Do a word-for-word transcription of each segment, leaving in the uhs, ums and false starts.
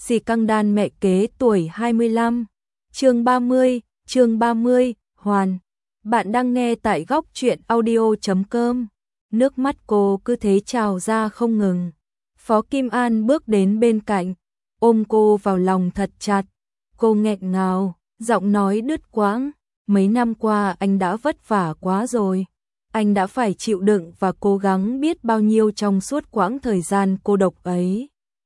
Xì căng đan mẹ kế tuổi hai mươi lăm. Chương ba mươi, chương ba mươi, Hoàn. Bạn đang nghe tại góc truyện audio chấm com. Nước mắt cô cứ thế trào ra không ngừng. Phó Kim An bước đến bên cạnh, ôm cô vào lòng thật chặt. Cô nghẹn ngào, giọng nói đứt quãng. Mấy năm qua anh đã vất vả quá rồi. Anh đã phải chịu đựng và cố gắng biết bao nhiêu trong suốt quãng thời gian cô độc ấy.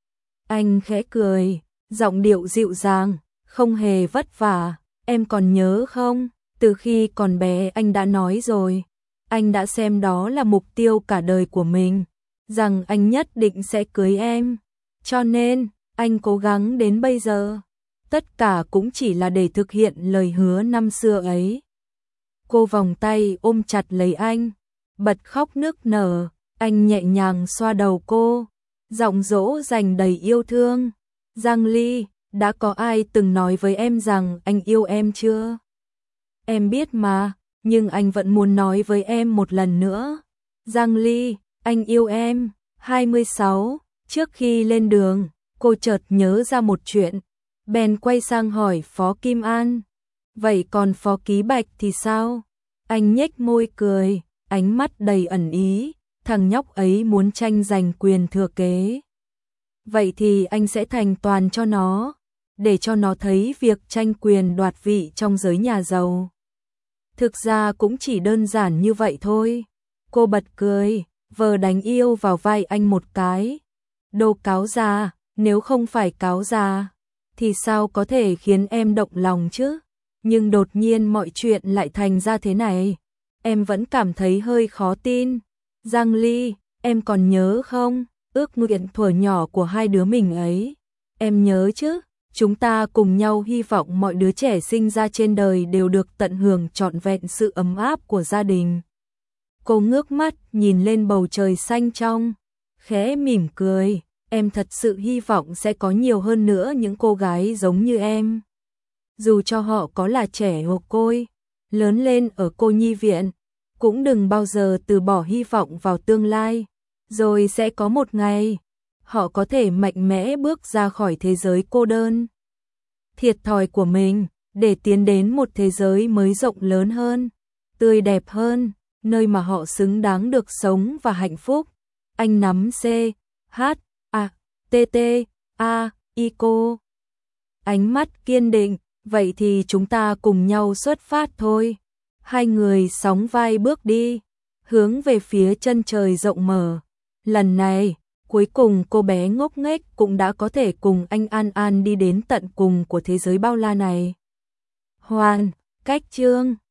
Anh khẽ cười, giọng điệu dịu dàng, không hề vất vả, em còn nhớ không? Từ khi còn bé anh đã nói rồi, anh đã xem đó là mục tiêu cả đời của mình, rằng anh nhất định sẽ cưới em. Cho nên, anh cố gắng đến bây giờ. Tất cả cũng chỉ là để thực hiện lời hứa năm xưa ấy. Cô vòng tay ôm chặt lấy anh, bật khóc nức nở, anh nhẹ nhàng xoa đầu cô, giọng dỗ dành đầy yêu thương. Giang Ly, đã có ai từng nói với em rằng anh yêu em chưa? Em biết mà, nhưng anh vẫn muốn nói với em một lần nữa. Giang Ly, anh yêu em. hai mươi sáu, trước khi lên đường, cô chợt nhớ ra một chuyện, bèn quay sang hỏi Phó Kim An. Vậy còn Phó Ký Bạch thì sao? Anh nhếch môi cười, ánh mắt đầy ẩn ý, thằng nhóc ấy muốn tranh giành quyền thừa kế. Vậy thì anh sẽ thành toàn cho nó, để cho nó thấy việc tranh quyền đoạt vị trong giới nhà giàu. Thực ra cũng chỉ đơn giản như vậy thôi. Cô bật cười, vờ đánh yêu vào vai anh một cái. Đồ cáo già, nếu không phải cáo già, thì sao có thể khiến em động lòng chứ? Nhưng đột nhiên mọi chuyện lại thành ra thế này. Em vẫn cảm thấy hơi khó tin. Giang Ly, em còn nhớ không? Ước nguyện thuở nhỏ của hai đứa mình ấy. Em nhớ chứ? Chúng ta cùng nhau hy vọng mọi đứa trẻ sinh ra trên đời đều được tận hưởng trọn vẹn sự ấm áp của gia đình. Cô ngước mắt nhìn lên bầu trời xanh trong, khẽ mỉm cười. Em thật sự hy vọng sẽ có nhiều hơn nữa những cô gái giống như em. Dù cho họ có là trẻ mồ côi, lớn lên ở cô nhi viện, cũng đừng bao giờ từ bỏ hy vọng vào tương lai. Rồi sẽ có một ngày, họ có thể mạnh mẽ bước ra khỏi thế giới cô đơn, thiệt thòi của mình, để tiến đến một thế giới mới rộng lớn hơn, tươi đẹp hơn, nơi mà họ xứng đáng được sống và hạnh phúc. Anh nắm C, H, A, T, T, A, I cô. Ánh mắt kiên định, vậy thì chúng ta cùng nhau xuất phát thôi. Hai người sóng vai bước đi, hướng về phía chân trời rộng mở. Lần này, cuối cùng cô bé ngốc nghếch cũng đã có thể cùng anh An An đi đến tận cùng của thế giới bao la này. Hoàn, cách chương